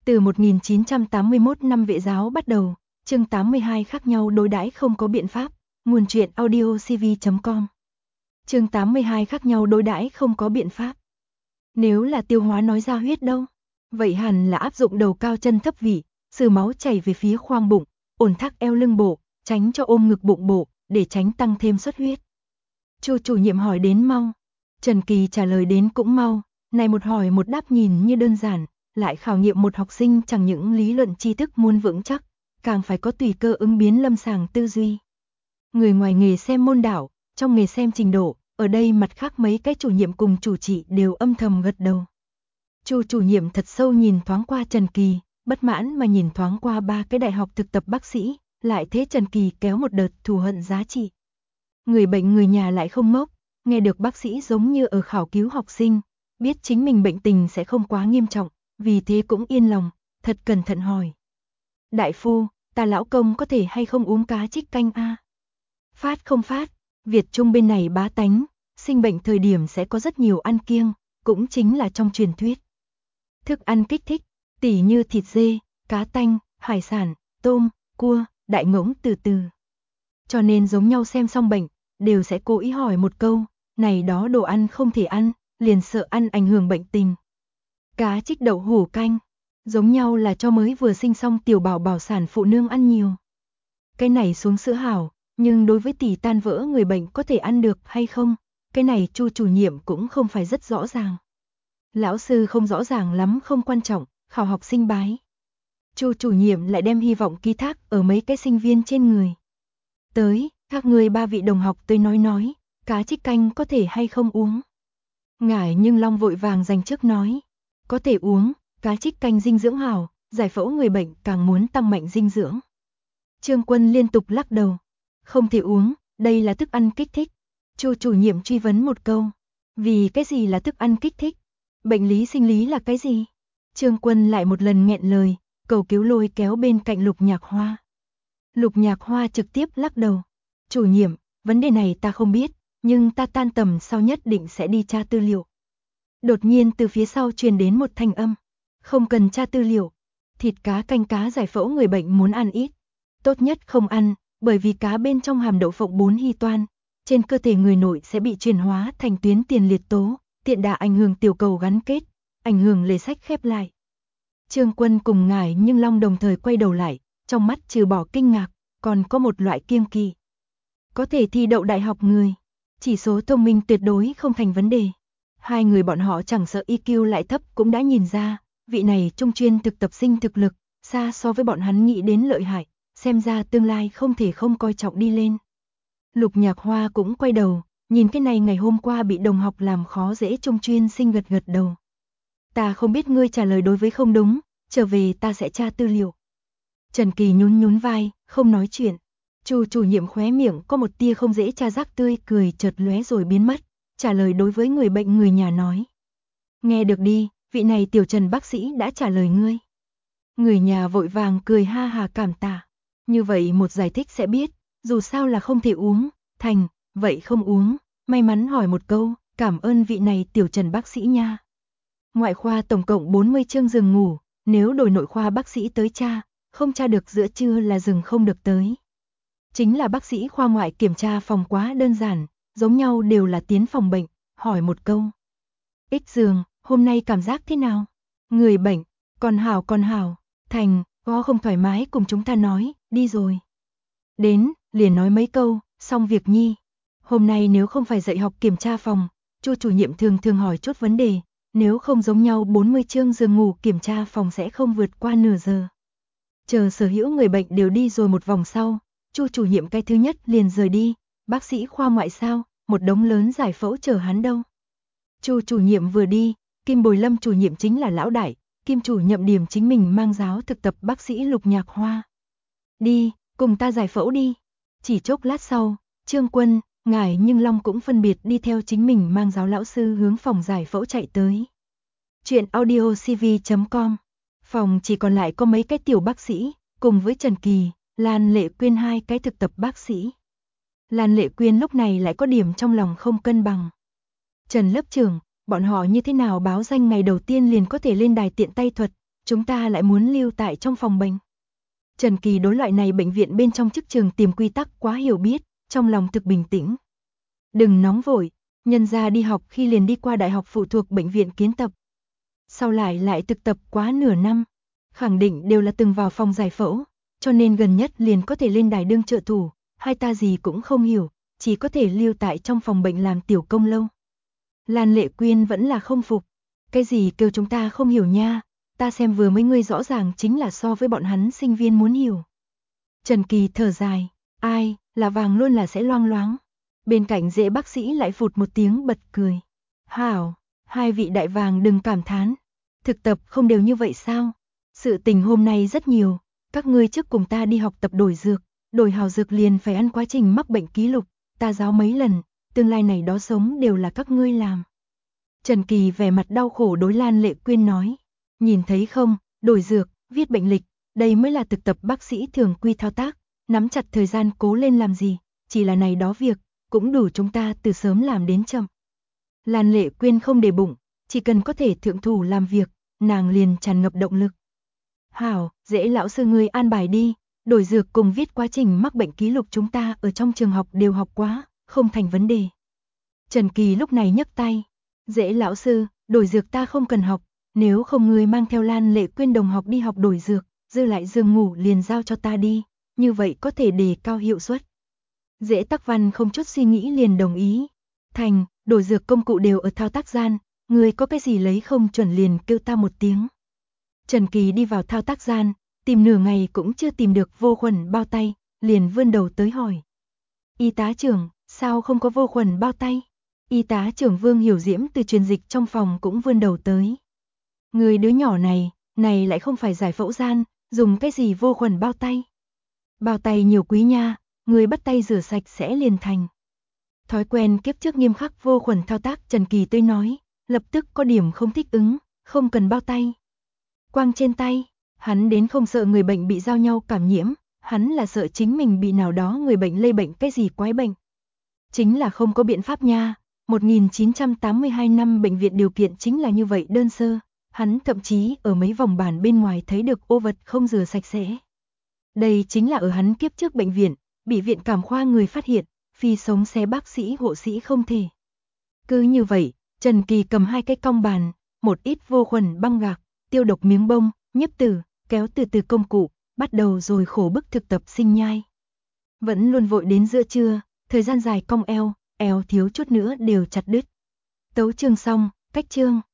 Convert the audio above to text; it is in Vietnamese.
Từ 1981 năm vệ giáo bắt đầu, chương 82 khác nhau đối đãi không có biện pháp, nguồn truyện audiocv.com. Chương 82 khác nhau đối đãi không có biện pháp. Nếu là tiêu hóa nói ra huyết đâu, vậy hẳn là áp dụng đầu cao chân thấp vị, sử máu chảy về phía khoang bụng, ổn thác eo lưng bộ, tránh cho ôm ngực bụng bộ, để tránh tăng thêm xuất huyết. Chu chủ nhiệm hỏi đến mau, Trần Kỳ trả lời đến cũng mau, này một hỏi một đáp nhìn như đơn giản, lại khảo nghiệm một học sinh chẳng những lý luận tri thức muốn vững chắc, càng phải có tùy cơ ứng biến lâm sàng tư duy. Người ngoài nghề xem môn đạo, trong nghề xem trình độ, ở đây mặt khác mấy cái chủ nhiệm cùng chủ trị đều âm thầm gật đầu. Chu chủ nhiệm thật sâu nhìn thoáng qua Trần Kỳ, bất mãn mà nhìn thoáng qua ba cái đại học thực tập bác sĩ, lại thế Trần Kỳ kéo một đợt thù hận giá trị. Người bệnh người nhà lại không ngốc, nghe được bác sĩ giống như ở khảo cứu học sinh, biết chính mình bệnh tình sẽ không quá nghiêm trọng, vì thế cũng yên lòng, thật cẩn thận hỏi. Đại phu, ta lão công có thể hay không uống cá trích canh a? Phát không phát, Việt Trung bên này bá tánh, sinh bệnh thời điểm sẽ có rất nhiều ăn kiêng, cũng chính là trong truyền thuyết. Thức ăn kích thích, tỉ như thịt dê, cá tanh, hải sản, tôm, cua, đại ngỗng từ từ. Cho nên giống nhau xem xong bệnh, đều sẽ cố ý hỏi một câu, này đó đồ ăn không thể ăn, liền sợ ăn ảnh hưởng bệnh tình. Cá trích đậu hủ canh, giống nhau là cho mới vừa sinh xong tiểu bảo bảo sản phụ nương ăn nhiều. Cái này xuống sữa hảo, nhưng đối với tỉ tan vỡ người bệnh có thể ăn được hay không, cái này Chu chủ nhiệm cũng không phải rất rõ ràng. Lão sư không rõ ràng lắm không quan trọng, khảo học sinh bái. Chu chủ nhiệm lại đem hy vọng ký thác ở mấy cái sinh viên trên người. Tới, các người ba vị đồng học tới nói, cá trích canh có thể hay không uống. Ngải nhưng Long vội vàng dành trước nói, có thể uống, cá trích canh dinh dưỡng hảo, giải phẫu người bệnh càng muốn tăng mạnh dinh dưỡng. Trương Quân liên tục lắc đầu, không thể uống, đây là thức ăn kích thích. Chu chủ nhiệm truy vấn một câu, vì cái gì là thức ăn kích thích? Bệnh lý sinh lý là cái gì? Trương Quân lại một lần nghẹn lời, cầu cứu lôi kéo bên cạnh Lục Nhạc Hoa. Lục Nhạc Hoa trực tiếp lắc đầu, chủ nhiệm, vấn đề này ta không biết, nhưng ta tan tầm sau nhất định sẽ đi tra tư liệu. Đột nhiên từ phía sau truyền đến một thanh âm, không cần tra tư liệu, thịt cá canh cá giải phẫu người bệnh muốn ăn ít, tốt nhất không ăn, bởi vì cá bên trong hàm đậu phộng 4 hy toan, trên cơ thể người nội sẽ bị chuyển hóa thành tuyến tiền liệt tố, tiện đà ảnh hưởng tiểu cầu gắn kết, ảnh hưởng lề sách khép lại. Trương Quân cùng Ngải nhưng Long đồng thời quay đầu lại, trong mắt trừ bỏ kinh ngạc, còn có một loại kiêng kỵ. Có thể thi đậu đại học người, chỉ số thông minh tuyệt đối không thành vấn đề. Hai người bọn họ chẳng sợ IQ lại thấp cũng đã nhìn ra, vị này trung chuyên thực tập sinh thực lực, xa so với bọn hắn nghĩ đến lợi hại, xem ra tương lai không thể không coi trọng đi lên. Lục Nhạc Hoa cũng quay đầu, nhìn cái này ngày hôm qua bị đồng học làm khó dễ trung chuyên sinh gật gật đầu. Ta không biết ngươi trả lời đối với không đúng, trở về ta sẽ tra tư liệu. Trần Kỳ nhún vai, không nói chuyện. Chu chủ nhiệm khóe miệng có một tia không dễ tra rác tươi cười chợt lóe rồi biến mất, trả lời đối với người bệnh người nhà nói. Nghe được đi, vị này tiểu Trần bác sĩ đã trả lời ngươi. Người nhà vội vàng cười ha hà cảm tạ. Như vậy một giải thích sẽ biết, dù sao là không thể uống, thành, vậy không uống, may mắn hỏi một câu, cảm ơn vị này tiểu Trần bác sĩ nha. Ngoại khoa tổng cộng 40 chương giường ngủ, nếu đổi nội khoa bác sĩ tới tra, không tra được giữa trưa là giường không được tới. Chính là bác sĩ khoa ngoại kiểm tra phòng quá đơn giản, giống nhau đều là tiến phòng bệnh, hỏi một câu. Ích giường, hôm nay cảm giác thế nào? Người bệnh, còn hảo, thành, có không thoải mái cùng chúng ta nói, đi rồi. Đến, liền nói mấy câu, xong việc nhi. Hôm nay nếu không phải dạy học kiểm tra phòng, Chu chủ nhiệm thường hỏi chút vấn đề, nếu không giống nhau 40 chương giường ngủ kiểm tra phòng sẽ không vượt qua nửa giờ. Chờ sở hữu người bệnh đều đi rồi một vòng sau, Chu chủ nhiệm cái thứ nhất liền rời đi, bác sĩ khoa ngoại sao, một đống lớn giải phẫu chờ hắn đâu. Chu chủ nhiệm vừa đi, Kim Bồi Lâm chủ nhiệm chính là lão đại, Kim chủ nhiệm điểm chính mình mang giáo thực tập bác sĩ Lục Nhạc Hoa. Đi, cùng ta giải phẫu đi. Chỉ chốc lát sau, Trương Quân, Ngải nhưng Long cũng phân biệt đi theo chính mình mang giáo lão sư hướng phòng giải phẫu chạy tới. Chuyện audiocv.com. Phòng chỉ còn lại có mấy cái tiểu bác sĩ, cùng với Trần Kỳ, Lan Lệ Quyên hai cái thực tập bác sĩ. Lan Lệ Quyên lúc này lại có điểm trong lòng không cân bằng. Trần lớp trưởng, bọn họ như thế nào báo danh ngày đầu tiên liền có thể lên đài tiện tay thuật, chúng ta lại muốn lưu tại trong phòng bệnh. Trần Kỳ đối loại này bệnh viện bên trong chức trường tìm quy tắc quá hiểu biết, trong lòng thực bình tĩnh. Đừng nóng vội, nhân gia đi học khi liền đi qua đại học phụ thuộc bệnh viện kiến tập. Sau lại thực tập quá nửa năm, khẳng định đều là từng vào phòng giải phẫu, cho nên gần nhất liền có thể lên đài đương trợ thủ, hai ta gì cũng không hiểu, chỉ có thể lưu tại trong phòng bệnh làm tiểu công lâu. Lan Lệ Quyên vẫn là không phục, cái gì kêu chúng ta không hiểu nha, ta xem vừa mấy ngươi rõ ràng chính là so với bọn hắn sinh viên muốn hiểu. Trần Kỳ thở dài, ai, là vàng luôn là sẽ loang loáng. Bên cạnh Dễ bác sĩ lại phụt một tiếng bật cười. Hảo, hai vị đại vàng đừng cảm thán, thực tập không đều như vậy sao? Sự tình hôm nay rất nhiều, các ngươi trước cùng ta đi học tập đổi dược, đổi hào dược liền phải ăn quá trình mắc bệnh ký lục, ta giáo mấy lần, tương lai này đó sống đều là các ngươi làm. Trần Kỳ vẻ mặt đau khổ đối Lan Lệ Quyên nói, nhìn thấy không, đổi dược, viết bệnh lịch, đây mới là thực tập bác sĩ thường quy thao tác, nắm chặt thời gian cố lên làm gì, chỉ là này đó việc, cũng đủ chúng ta từ sớm làm đến chậm. Lan Lệ Quyên không để bụng, chỉ cần có thể thượng thủ làm việc, nàng liền tràn ngập động lực. Hảo, Dễ lão sư ngươi an bài đi, đổi dược cùng viết quá trình mắc bệnh ký lục chúng ta ở trong trường học đều học quá, không thành vấn đề. Trần Kỳ lúc này nhấc tay, Dễ lão sư, đổi dược ta không cần học, nếu không ngươi mang theo Lan Lệ Quyên đồng học đi học đổi dược, dư lại giường ngủ liền giao cho ta đi, như vậy có thể đề cao hiệu suất. Dễ Tắc Văn không chút suy nghĩ liền đồng ý. Thành, đổi dược công cụ đều ở thao tác gian, người có cái gì lấy không chuẩn liền kêu ta một tiếng. Trần Kỳ đi vào thao tác gian, tìm nửa ngày cũng chưa tìm được vô khuẩn bao tay, liền vươn đầu tới hỏi. Y tá trưởng, sao không có vô khuẩn bao tay? Y tá trưởng Vương Hiểu Diễm từ truyền dịch trong phòng cũng vươn đầu tới. Người đứa nhỏ này lại không phải giải phẫu gian, dùng cái gì vô khuẩn bao tay? Bao tay nhiều quý nha, người bắt tay rửa sạch sẽ liền thành. Thói quen kiếp trước nghiêm khắc vô khuẩn thao tác Trần Kỳ tươi nói, lập tức có điểm không thích ứng, không cần bao tay. Quang trên tay, hắn đến không sợ người bệnh bị giao nhau cảm nhiễm, hắn là sợ chính mình bị nào đó người bệnh lây bệnh cái gì quái bệnh. Chính là không có biện pháp nha, 1982 năm bệnh viện điều kiện chính là như vậy đơn sơ, hắn thậm chí ở mấy vòng bản bên ngoài thấy được ô vật không rửa sạch sẽ. Đây chính là ở hắn kiếp trước bệnh viện, bị viện cảm khoa người phát hiện, phi sống xé bác sĩ hộ sĩ không thể. Cứ như vậy, Trần Kỳ cầm hai cái cong bàn, một ít vô khuẩn băng gạc, tiêu độc miếng bông, nhiếp tử, kéo từ công cụ, bắt đầu rồi khổ bức thực tập sinh nhai. Vẫn luôn vội đến giữa trưa, thời gian dài cong eo thiếu chút nữa đều chặt đứt. Tấu chương xong, cách chương.